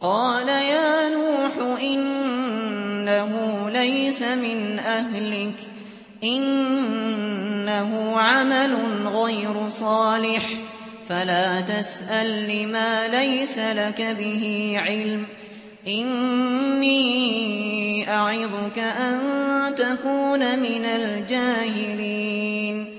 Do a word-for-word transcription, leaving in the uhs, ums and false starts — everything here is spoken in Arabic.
قال يا نوح إنه ليس من أهلك إنه عمل غير صالح فلا تسأل لما ليس لك به علم إني أعظك أن تكون من الجاهلين